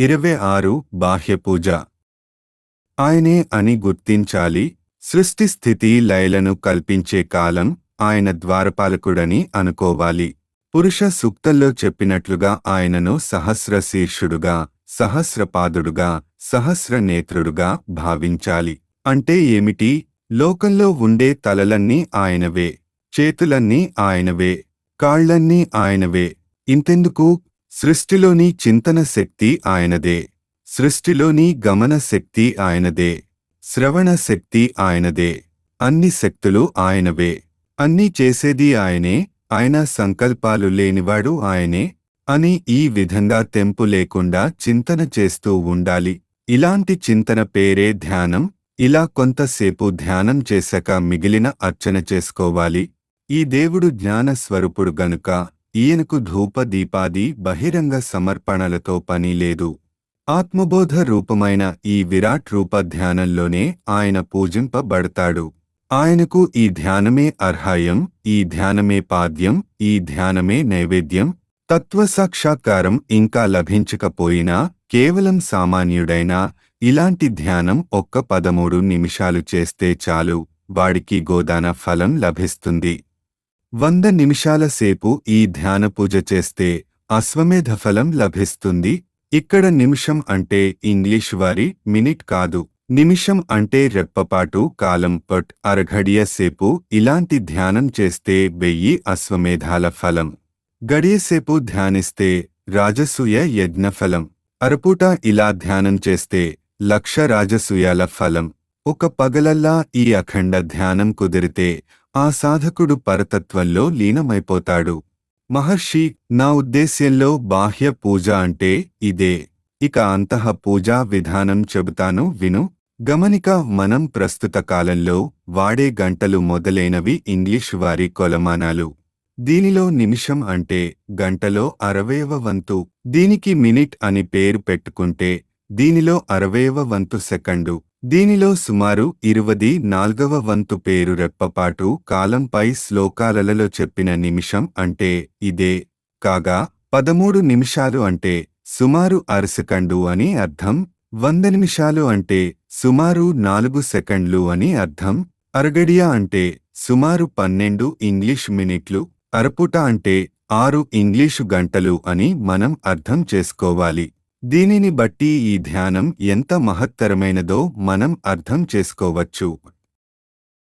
26 బాహ్య పూజ. ఆయనే అని గుర్తించాలి. సృష్టి స్థితి లయలను కల్పించే కాలం ఆయన ద్వారపాలకుడని అనుకోవాలి. పురుష సూక్తంలో చెప్పినట్లుగా ఆయనను సహస్ర శీర్షుడుగా, సహస్రపాదుడుగా, సహస్రనేత్రుడుగా భావించాలి. అంటే ఏమిటి? లోకంలో ఉండే తలలన్నీ ఆయనవే, చేతులన్నీ ఆయనవే, కాళ్లన్నీ ఆయనవే. ఇంతెందుకు? సృష్టిలోని చింతన శక్తి ఆయనదే, సృష్టిలోని గమన శక్తి ఆయనదే, శ్రవణ శక్తి ఆయనదే. అన్ని శక్తులు ఆయనవే. అన్నీ చేసేది ఆయనే. ఆయన సంకల్పాలు లేనివాడు ఆయనే అని ఈ విధంగా తెంపు లేకుండా చింతన చేస్తూ ఉండాలి. ఇలాంటి చింతన పేరే ధ్యానం. ఇలా కొంతసేపు ధ్యానం చేశాక మిగిలిన అర్చన చేసుకోవాలి. ఈ దేవుడు జ్ఞాన స్వరూపుడు గనుక ఈయనకు ధూప దీపాది బహిరంగ సమర్పణలతో పని లేదు. ఆత్మబోధ రూపమైన ఈ విరాట్ రూప ధ్యానంలోనే ఆయన పూజింపబడతాడు. ఆయనకు ఈ ధ్యానమే అర్హాయం, ఈ ధ్యానమే పాద్యం, ఈ ధ్యానమే నైవేద్యం. తత్వసాక్షాత్కారం ఇంకా లభించకపోయినా కేవలం సామాన్యుడైనా ఇలాంటి ధ్యానం ఒక్క 13 నిమిషాలు చేస్తే చాలు, వాడికి గోదాన ఫలం లభిస్తుంది. 100 నిమిషాల సేపు ఈ ధ్యాన పూజ చేస్తే అశ్వమేధ ఫలం లభిస్తుంది. ఇక్కడ నిమిషం అంటే ఇంగ్లీష్ వారి మినిట్ కాదు. నిమిషం అంటే రెప్పపాటు కాలం. అరఘడియ సేపు ఇలాంటి ధ్యానం చేస్తే 1000 అశ్వమేధాల ఫలం. గడియసేపు ధ్యానిస్తే రాజసూయ యజ్ఞఫలం. అరపూట ఇలా ధ్యానం చేస్తే 1,00,000 రాజసూయాల ఫలం. ఒక పగలల్లా ఈ అఖండ ధ్యానం కుదిరితే ఆ సాధకుడు పరతత్వంలో లీనమైపోతాడు. మహర్షి, నా ఉద్దేశ్యంలో బాహ్య పూజ అంటే ఇదే. ఇక అంతః పూజా విధానం చెబుతాను విను. గమనిక. మనం ప్రస్తుత కాలంలో వాడే గంటలు మొదలైనవి ఇంగ్లీషు వారి కొలమానాలు. దీనిలో నిమిషం అంటే గంటలో 60వ వంతు. దీనికి మినిట్ అని పేరు పెట్టుకుంటే దీనిలో 60వ వంతు సెకండు. దీనిలో సుమారు 24వ వంతు పేరు రెప్పపాటు కాలంపై శ్లోకాలలో చెప్పిన నిమిషం అంటే ఇదే. కాగా 13 నిమిషాలు అంటే సుమారు అరసెకండు అని అర్థం. 100 నిమిషాలు అంటే సుమారు 4 సెకండ్లు అని అర్థం. అరగడియ అంటే సుమారు 12 ఇంగ్లీష్ మినిట్లు. అరపూట అంటే 6 ఇంగ్లీషు గంటలు అని మనం అర్థం చేసుకోవాలి. దీనిని బట్టి ఈ ధ్యానం ఎంత మహత్తరమైనదో మనం అర్థం చేసుకోవచ్చు.